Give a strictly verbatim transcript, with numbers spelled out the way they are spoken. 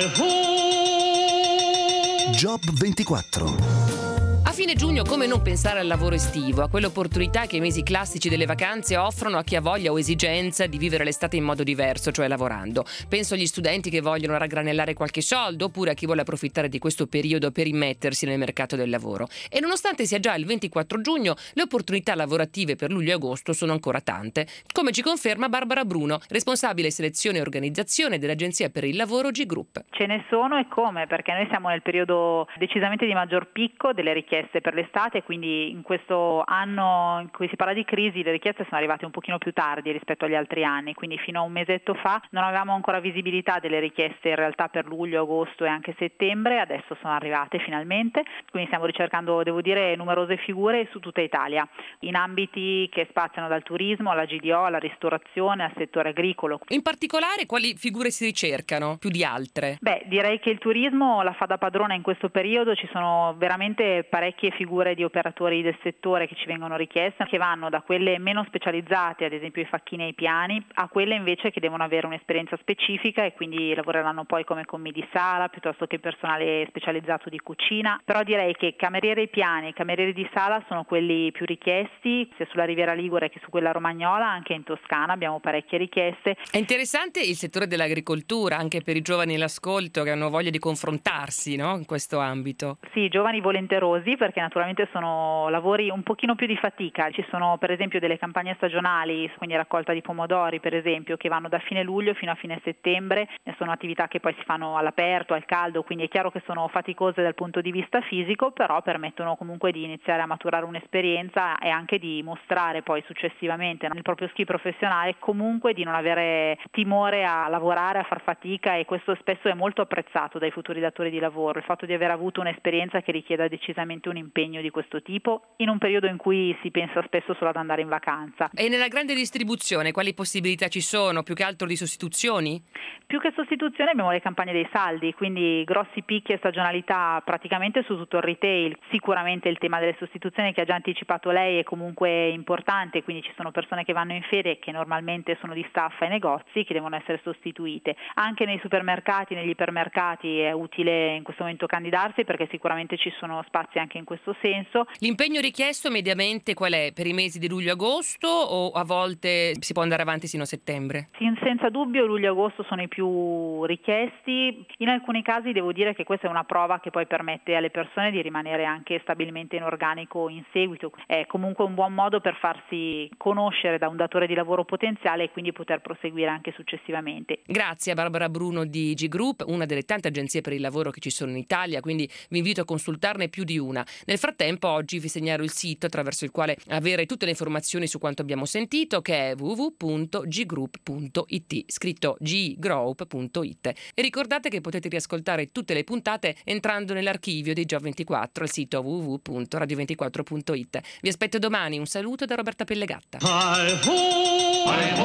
Job ventiquattro. A fine giugno come non pensare al lavoro estivo, a quell'opportunità che i mesi classici delle vacanze offrono a chi ha voglia o esigenza di vivere l'estate in modo diverso, cioè lavorando. Penso agli studenti che vogliono raggranellare qualche soldo oppure a chi vuole approfittare di questo periodo per immettersi nel mercato del lavoro. E nonostante sia già il ventiquattro giugno, le opportunità lavorative per luglio e agosto sono ancora tante, come ci conferma Barbara Bruno, responsabile selezione e organizzazione dell'Agenzia per il Lavoro G Group. Ce ne sono e come? Perché noi siamo nel periodo decisamente di maggior picco delle richieste per l'estate, quindi in questo anno in cui si parla di crisi le richieste sono arrivate un pochino più tardi rispetto agli altri anni, quindi fino a un mesetto fa non avevamo ancora visibilità delle richieste in realtà per luglio, agosto e anche settembre, adesso sono arrivate finalmente, quindi stiamo ricercando, devo dire, numerose figure su tutta Italia, in ambiti che spaziano dal turismo alla G D O, alla ristorazione, al settore agricolo. In particolare quali figure si ricercano più di altre? Beh, direi che il turismo la fa da padrona in questo periodo, ci sono veramente parecchie figure di operatori del settore che ci vengono richieste, che vanno da quelle meno specializzate, ad esempio i facchini e i piani, a quelle invece che devono avere un'esperienza specifica e quindi lavoreranno poi come commi di sala piuttosto che personale specializzato di cucina. Però direi che camerieri e piani e camerieri di sala sono quelli più richiesti, sia sulla Riviera Ligure che su quella romagnola, anche in Toscana abbiamo parecchie richieste. È interessante il settore dell'agricoltura, anche per i giovani all'ascolto che hanno voglia di confrontarsi, no? In questo ambito. Sì, giovani volenterosi, perché naturalmente sono lavori un pochino più di fatica. Ci sono per esempio delle campagne stagionali, quindi raccolta di pomodori per esempio, che vanno da fine luglio fino a fine settembre, e sono attività che poi si fanno all'aperto, al caldo, quindi è chiaro che sono faticose dal punto di vista fisico, però permettono comunque di iniziare a maturare un'esperienza e anche di mostrare poi successivamente nel proprio skill professionale comunque di non avere timore a lavorare, a far fatica, e questo spesso è molto apprezzato dai futuri datori di lavoro, il fatto di aver avuto un'esperienza che richieda decisamente un impegno di questo tipo in un periodo in cui si pensa spesso solo ad andare in vacanza. E nella grande distribuzione quali possibilità ci sono? Più che altro di sostituzioni? Più che sostituzioni abbiamo le campagne dei saldi, quindi grossi picchi e stagionalità praticamente su tutto il retail. Sicuramente il tema delle sostituzioni che ha già anticipato lei è comunque importante, quindi ci sono persone che vanno in ferie che normalmente sono di staff ai negozi che devono essere sostituite. Anche nei supermercati, negli ipermercati è utile in questo momento candidarsi perché sicuramente ci sono spazi anche in questo senso. L'impegno richiesto mediamente qual è? Per i mesi di luglio-agosto o a volte si può andare avanti sino a settembre? Sì, senza dubbio luglio-agosto sono i più richiesti. In alcuni casi devo dire che questa è una prova che poi permette alle persone di rimanere anche stabilmente in organico in seguito. È comunque un buon modo per farsi conoscere da un datore di lavoro potenziale e quindi poter proseguire anche successivamente. Grazie a Barbara Bruno di G Group, una delle tante agenzie per il lavoro che ci sono in Italia, quindi vi invito a consultarne più di una. Nel frattempo oggi vi segnalo il sito attraverso il quale avere tutte le informazioni su quanto abbiamo sentito, che è w w w punto g group punto i t, scritto g group punto i t. E ricordate che potete riascoltare tutte le puntate entrando nell'archivio di Job ventiquattro al sito w w w punto radio ventiquattro punto i t. Vi aspetto domani, un saluto da Roberta Pellegatta.